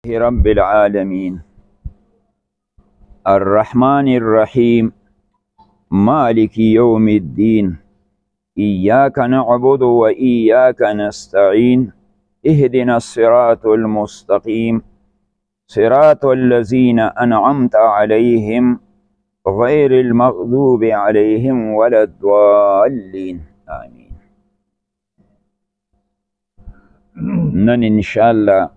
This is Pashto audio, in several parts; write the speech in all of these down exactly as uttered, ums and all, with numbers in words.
رب العالمين الرحمن الرحيم مالك يوم الدين إياك نعبد وإياك نستعين اهدنا الصراط المستقيم صراط الذين أنعمت عليهم غير المغضوب عليهم ولا الضالين آمين. نن إن شاء الله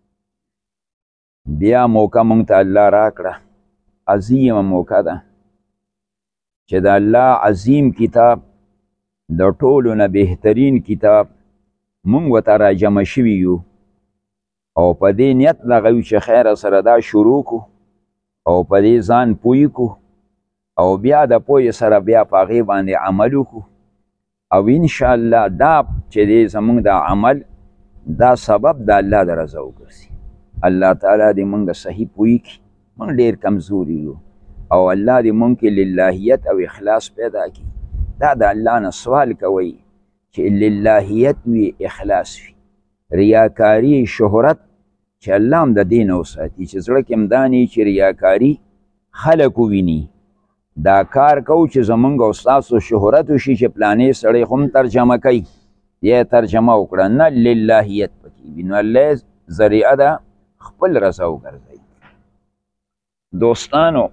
بیا موقع مونږ ته الله راکړه، عظیمه موقع ده چې د الله عظیم کتاب د ټولو نه بهترین کتاب مونږ ورته راجمع شوي یو او په دې نیت دغه یو چې خیره سره دا شروع کو او په دې ځان پوی کو او بیا د پوی سره بیا په هغې باندې عمل وکړو او انشاءالله دا چې دی زمونږ د عمل دا سبب د الله د رضا وګرځي. الله تعالی دې مونږ صحیح پوی کړي، مونږ ډېر کمزوري یو او الله دې مونږ کې للهیت او اخلاص پیدا کړي. دا د الله نه سوال کوئ چې للهیت وي، اخلاص وي، ریاکاري شهرت چې الله هم د دې نه وساتي چې زړه کې هم دا نه چې ریاکاري خلک وویني. دا کار کوو چې زمونږ او ستاسو شهرت وشي چې پلانې سړی خو هم ترجمه کوي یا ترجمه وکړه، نه للهیت پکې وي. نو الله ذریعه ده خپل رضا وګرځئ. دوستانو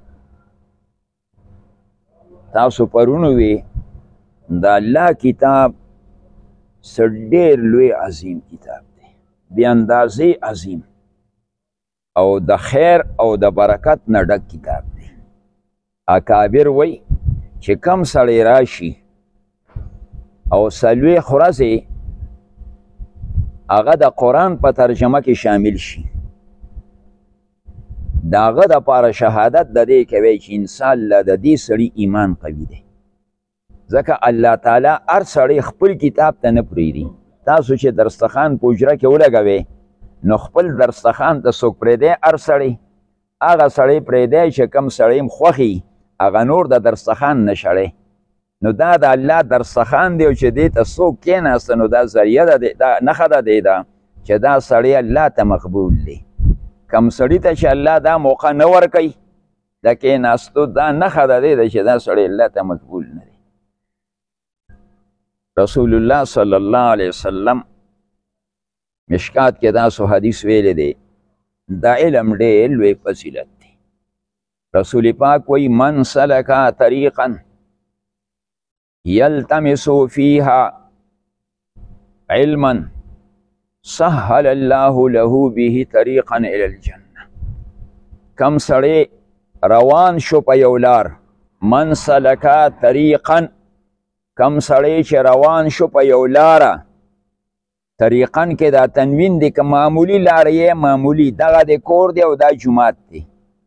تاسو پرونو وی د الله کتاب څه ډېر لوی عظیم کتاب دی، بې اندازې عظیم او د خیر او د برکت نه ډک کتاب دی. اکابر وی چې کم سړی راشي او څلوېښت ورځې هغه د قرآن په ترجمه کې شامل شي، د هغه دپاره شهادت د دې کوي چې انشاءالله د دې سړي ایمان قوي دی. ځکه الله تعالی هر سړی خپل کتاب ته نه پرېږدي. تاسو چې درستخان په حجره کې ولګوئ نو خپل درستخان ته څوک پرېږدی؟ هر سړی هغه سړی پرېږدی چې کوم سړی م خوښي هغه نور د درستخان نه شړی. نو دا د الله درستخان دی او چې دې ته څوک کېناسته نو دا ذریعه ده، دا نښه ده دی ده چې دا سړی الله ته مقبول دی. کم سړي ته چې الله دا موقع نه ورکوي د کېناستو، دا نښه ده دی چې دا سړی الله ته مقبول نه دی. رسول الله صلی الله علیه وسلم مشکات کې داسو حدیث ویلی دی، دا علم ډېر لوی فضیلت دی. رسول پاک وی من سلکا طریقا یلتمسو فیها علما سهل الله له به طریقا الی الجنه. کم سړی روان شو په یو لار، من سلکا طریقا، کم سړی چې روان شو په یو لاره، طریقا کې دا تنوین دی که معمولی لاره یې معمولی، دغه د کور دی او دا جومات دی،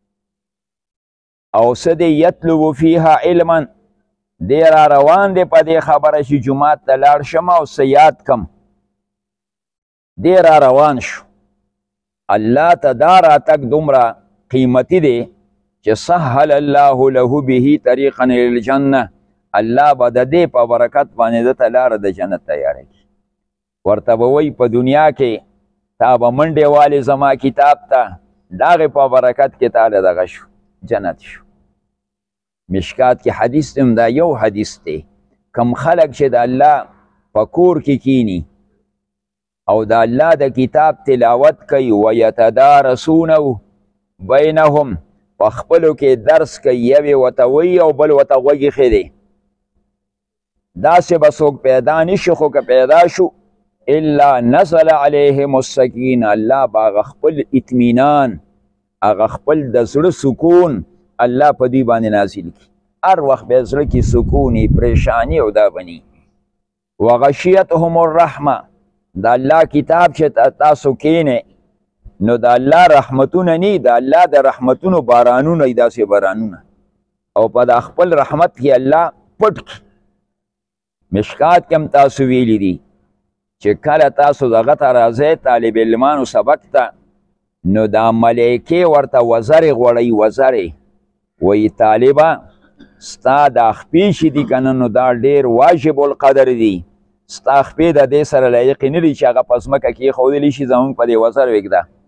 او څه دی یطلب فیها علما، دی را روان دی په دې خبره چې جومات ته لاړ شم او څه یاد کم، دی را روان شو. الله ته دا راتګ دومره قیمتي دی چې سهل الله له به طریقا الی الجنه، الله به د دې په برکت باندې دته لاره د جنت تیاره کړي. ورته به وایي په دنیا کې تا به منډې والې زما کتاب ته، د هغې په برکت کې تاله دغه شو جنت شو. مشکات کې حدیث هم دا یو حدیث دی، کم خلک چې د الله په کور کې کینی او د الله د کتاب تلاوت کوي ویتدارسونه بینهم، په خپلو کې درس کوي، یوې ورته وایي او بل ورته غوږ ایښی دی، داسې به څوک پیدا نشي، خو که پیدا شو الا نزل علیهم السکینه، الله به هغه خپل اطمینان، هغه خپل د زړه سکون الله په دوی باندې نازل کړي. هر وخت به زړه کې سکوني، پریشانی او دا بني. وغشیتهم الرحمه، د الله کتاب چې تاسو کینې نو د الله رحمتونه نی، د الله د رحمتونو بارانونه ای، داسې بارانونه، او په د خپل رحمت کې الله پټ کړي. مشکات کې هم تاسو ویلی دي چې کله تاسو دغه ته راځئ طالب علمانو سبق ته، نو دا ملایکې ورته وزرې غوړئ، وزرې وایي طالبه ستا دا خپې چې دي که نه نو دا ډېر واجب القدر دي، ستا خپې د دې سره لایقې نه دي چې هغه په ځمکه کېښودلی شي، زموږ په دې وزر وږده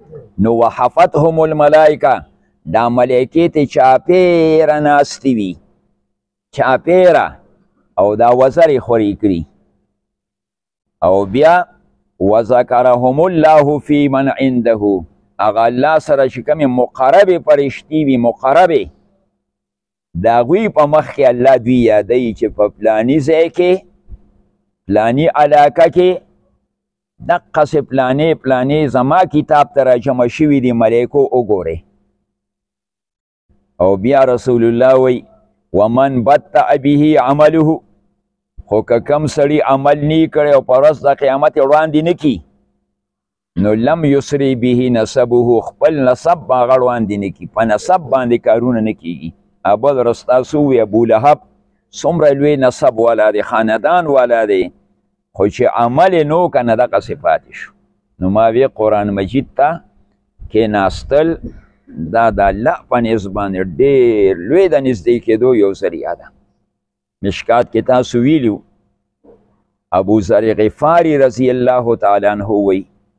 نو وحفتهم الملائکه دا ملائکې ته چاپیره ناستې وي چاپیره او دا وزرې خورې کړي او بیا وذکرهم الله فی من عنده هغه الله سره چې کومې مقربې فرشتې وي مقربې د هغوی په مخ کې الله دوی یادوي چې په پلاني ځای کې پلاني علاقه کې دقسې پلانې پلانې زما کتاب ته راجمع شوي دي ملایکو وګورئ او بیا رسول الله وی ومن بطأ به عمله خو که کم سړي عمل نی کړی او په ورځ د قیامت یې وړاندې نه کي نو لم یسري به نسبه خپل نسب به هغه وړاندې نه کي په نسب باندې کارونه نه کیږي ابل رستاسو وی ابو لهب څومره لوی نسب والا دی خاندان والا دی خو چې عمل یې نو کنه دغسې پاتې شو نو ما وی قرآن مجید ته کېناستل دا د الله په نزد باندې ډېر لوی د نږدې کېدو یو ذریعه ده مشکات کې تاسو ویلو ابو ذر غفاری رضی الله تعالی عنه وی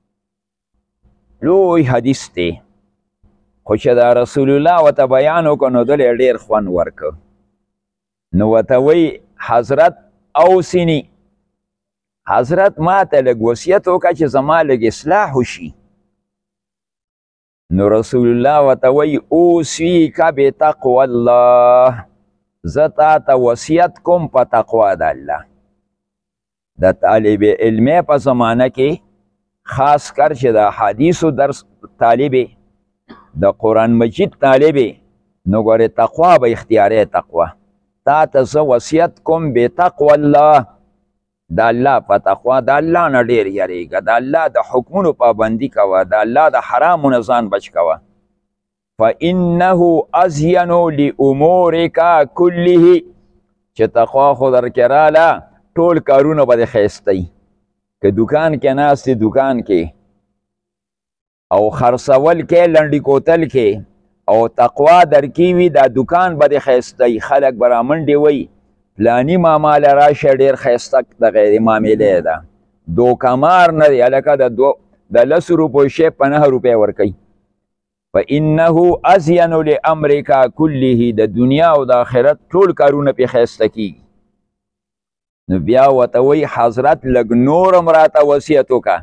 لوی حدیث دی خو چې دا رسول الله ورته بیان وکړ نو دل یې ډېر خوند ورکړ نو ورته وی حضرت اوصني حضرت ما ته لږ وصیت وکړه چې زما لږ اصلاح وشي نو رسول الله ورته وی اوصیک بتقوی الله زه تا ته وصیت کوم په تقوا د الله د طالب علمې په زمانه کې خاص کر چې د حدیثو درس طالبې د قرآن مجید طالبې نو ګورې تقوا به اختیارې تقوا تا ته زه وصیت کوم بتقوی الله د الله په تقوا د الله نه ډېر یریږه د الله د حکمونو پابندي کوه د الله د حرامو نه ځان بچ کوه فانه ازین لامورک کله چې تقوا خو درکې راله ټول کارونه به دې ښایسته که دکان کې ناست دکان کې او خرڅول کې لنډي کوتل کې او تقوا درکې وي دا دکان به دې ښایسته خلک به رامنډې وی پلانی ماما له راشه ډېر ښایسته د غیر معاملې ده دوکمار نه دی هلکه د لسو روپیو شی په نهه روپۍ ورکوي فانه ازین لامرک کله د دنیا او د آخرت ټول کارونه پې ښایسته کېږي نو بیا ورته وی حضرت لږ نور هم راته وصیت وکړه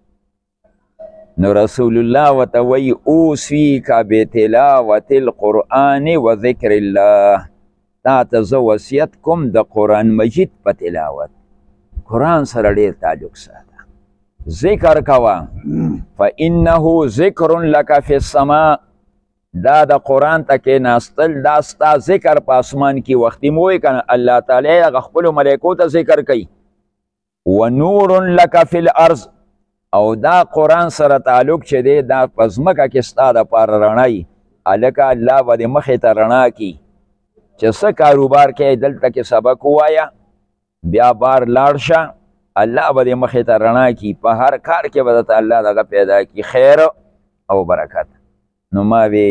نو رسول الله ورته وی اوصیک بتلاوت القرآن و ذکر الله تا ته زه وصیت کوم د قرآن مجید په تلاوت قرآن سره ډېر تعلق ساته ذکر کوه فانه ذکر لک فی السماء دا د قرآن ته کېناستل دا ستا ذکر په اسمان کې وختي مو وایي که نه الله تعالی هغه خپلو ملایکو ته ذکر کوي و نور لک فی الارض او دا قرآن سره تعلق چې دی دا په ځمکه کې ستا دپاره رڼا وي هلکه الله به دې مخې ته رڼا کړي چې څه کاروبار کوې دلته کې سبق ووایه بیا بار لاړ شه الله به دې مخې ته رڼا کړي په هر کار کې به درته الله دغه پیدا کړي خیر او برکت نو ما وی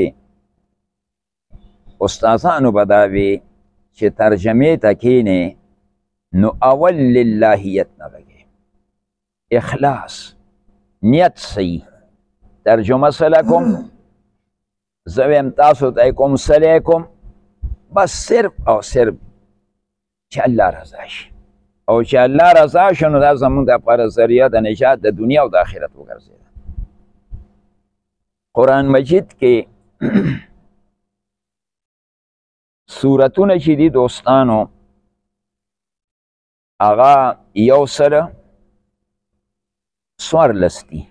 استادانو به دا وی چې ترجمې ته کښېنې نو اول للهیت نه لګې اخلاص نیت صحیح ترجمه سله کوم زه ویم تاسو ته کوم سلی کوم بس صرف او صرف چې الله رضا شي او چې الله رضا شي نو دا زموږ دپاره ذریعه د نجات د دنیا او د آخرت وګرځېده قرآن مجید کې سورتونه چې دي دوستانو هغه یو سره څوارلس دي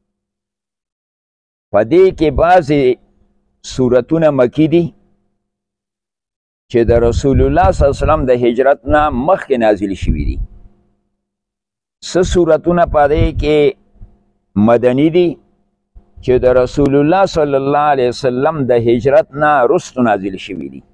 په دې کې بعضې سورتونه مکی دي چې د رسول الله صلی الله علیه وسلم د هجرت نه مخکې نازل شوي دي څه سورتونه په دې کې مدني دي چې د رسول الله صلی الله علیه وسلم د هجرت نه وروسته نازل شوي دي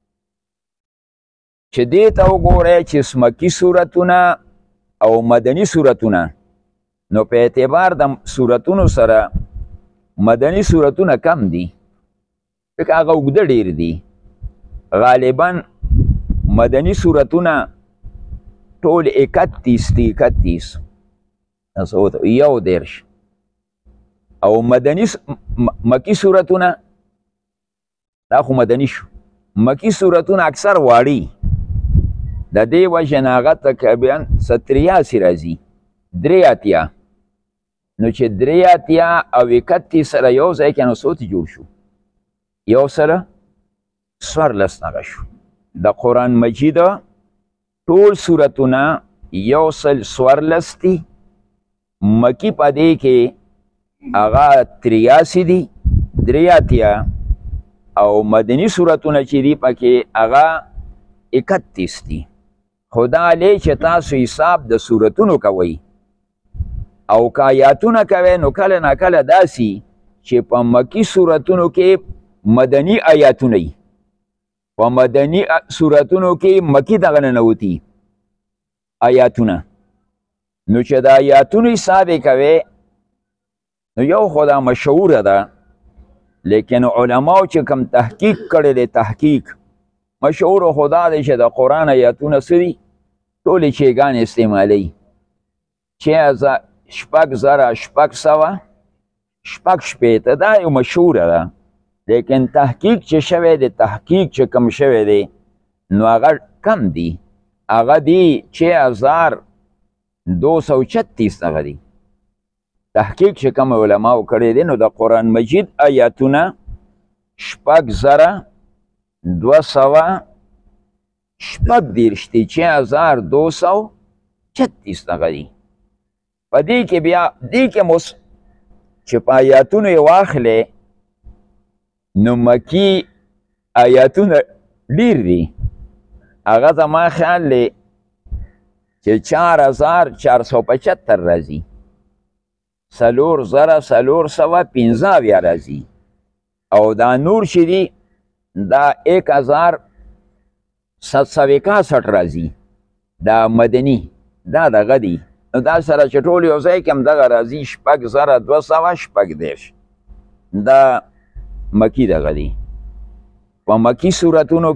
چې دې ته وګورئ چې مکي سورتونه او مدني سورتونه نو په اعتبار د سورتونو سره مدني سورتونه کم دي ځکه هغه اوږده ډېر دي غالبا مدني سورتونه ټول اکتیس دي اکتیس یو دېرش او مدنی مکی صورتونه دا خو مدنی شو مکی صورتونه اکثر واړي د دې وجه نه هغه تقریبا ستریاسي راځي درې اتیا نو چې درې اتیا او اکتیس سره یو ځای کې نو څو جوړ شو یو سره څوارلس هغه شو د قرآن مجید ټول صورتونه یو سل څوارلس دي مکی په دې کې هغه تریاسي دي درې اتیا او مدنی صورتونه چې دي پکې هغه اکتیس دي خدا لی چې تاسو حساب د صورتونو کوئ او که آیاتونه کوئ نو کله نا کله داسي چې په مکی صورتونو کې مدنی آیاتونه وي په مدنی صورتونو کې مکی دغه ننوتي آیاتونه نو چې د آیاتونو حساب یې کوئ نو یو خدا مشهوره ده لیکن علماو چې کم تحقیق کړی دی تحقیق مشهور خدا دی چې د قرآن آیاتونه څه دي ټولې چیګانې استعمالوي چې شپږ زره شپږ سوه شپږ شپېته دا یو مشهوره ده لیکن تحقیق چې شوی دی تحقیق چې کم شوی دی نو هغه کم دی هغه دی چې هزار دو سو چتیس هغه دی تحقیق چې کوم علماو کړی دی نو د قرآن مجید آیاتونه شپږ زره دوه سوه شپږ دېرش دي چې هزار دو سو چتیس دغه دي په دې کې بیا دې کې مو چې په آیاتونو یې واخلې نو مکي آیاتونه ډېر دي هغه زما خیال دی چې چار هزار چار سو پچهتر راځي سلور زره سلور سوه پنځه اویا راځي او دا نور چې دي دا ایک هزار ست سو اکاسઠ راځي دا مدني دا دغه دي نو دا سره چې ټول یو ځای کې هم دغه راځي شپږ زره دوه سوه شپږ دېرش دا مکی دغه دي په مکی صورتونو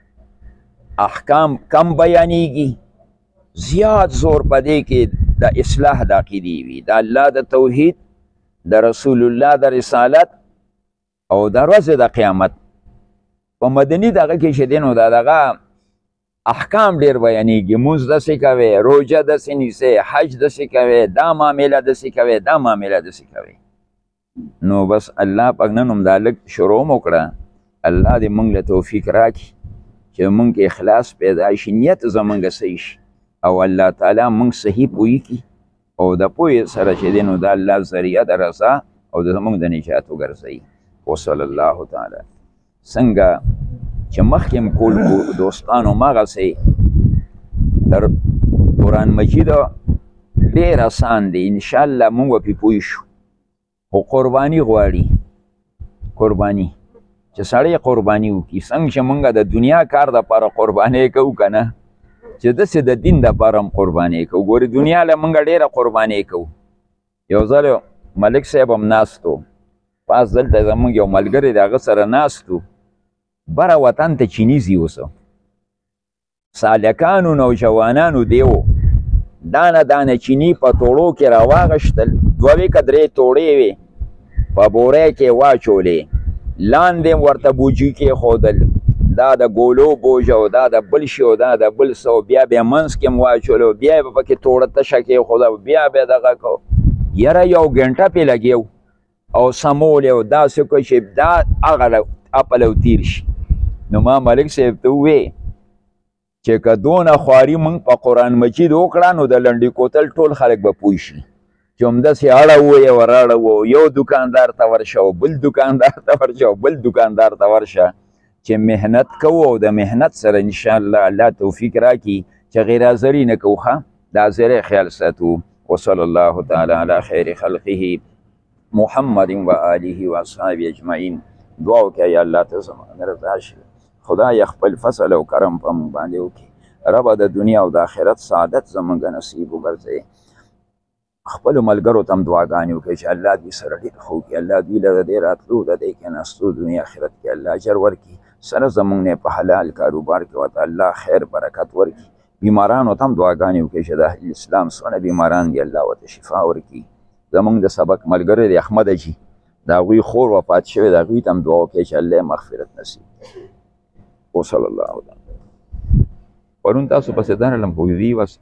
کې احکام کم بیانیږي زیات زور په دې کې د اصلاح د عقیدې وي د الله د توحید د رسول الله د رسالت او د ورځې د قیامت په مدني دغه کې چې دی نو د دغه احکام ډېر بیانېږي مونځ داسې کوې روژه داسې نیسئ حج داسې کوې دا معامله داسې کوې دا معامله داسې کوې نو بس الله پاک نن هم دا لږ شروع م وکړه الله دې موږ له توفیق راکړي چې موږ کې اخلاص پیدا شي نیت زموږ صحیح شي او الله تعالی موږ صحیح پوهی کی او د پوهې سره چې دی نو د الله ذریعه د رضا او د زموږ د نجات وګرځوي وصلی الله تعالی څنګه چې مخکې م کول دوستانو مغسې تر قرآن مجید ډېر اسان دی انشاءالله موږ به پې پوه شو خو قرباني غواړي قرباني چې سړی قرباني وکړي څنګه چې موږ د دنیا کار دپاره قربانۍ کوو که نه چې داسې د دین دپاره هم قربانۍ کوو ګورې دنیا له موږ ډېره قربانۍ کوو یو ځل ملک صاحب هم ناست و پاس دلته زموږ یو ملګری د هغه سره ناست و بره وطن ته چینی ځي اوسه سالکانو نوجوانانو دیو دانه دانه چینی په توړو کې راواغشتل دوه که درې توړې وې په بورۍ کې واچولې لاندې ورته بوجي کېښودل دا د ګولو بوج او دا د بل شي او دا د بل څه بیا بیا منځ کې م واچولو بیا یې به پکې توړه تشه کېښوده بیا بیا دغه کو یاره یو ګنټه پې لګیو او سمول یې داسې کړ چې دا هغه اپل او تیر شي نو ما ملک صاحب ته ووې چې که دونه خواري موږ په قرآن مجید وکړه نو د لنډي کوتل ټول خلک به پوه شي چې همداسې اړه ووایه ور اړه وو یو دکاندار ته ورشه او بل دکاندار ته ورشه او بل دکاندار ته ورشه چې محنت کوو او د محنت سره انشاءالله الله توفیق راکړي چې غیر حاضري نه کوو ښه د حاضرۍ خیال ساتو وصلی الله تعالی علی خیر خلقه محمد و آله و اصحابه اجمعین دعا وکړه یا الله ته زمانه رضا شي خدای خپل فضل او کرم په موږ باندې وکړي ربه د دنیا او د آخرت سعادت زموږ نصیب وګرځوي خپلو ملګرو ته هم دعاګانې وکړئ چې الله دوی سره ډېر ښه وکړي الله دوی له د دې راتلو د دې کېناستو دنیا آخرت کې الله اجر ورکړي سره زموږ نه په حلال کاروبار کې ورته الله خیر برکت ورکړي بیمارانو ته هم دعاګانې وکړئ چې د اسلام څونه بیماران دي الله ورته شفا ورکړي زمونږ د سبق ملګری دی احمد اجي د هغوی خور وفات شوې د هغوی ته هم دعا وکړئ چې الله یې مغفرت نصیب وصلی الله علیه پرون تاسو پسې درلم خو وی وس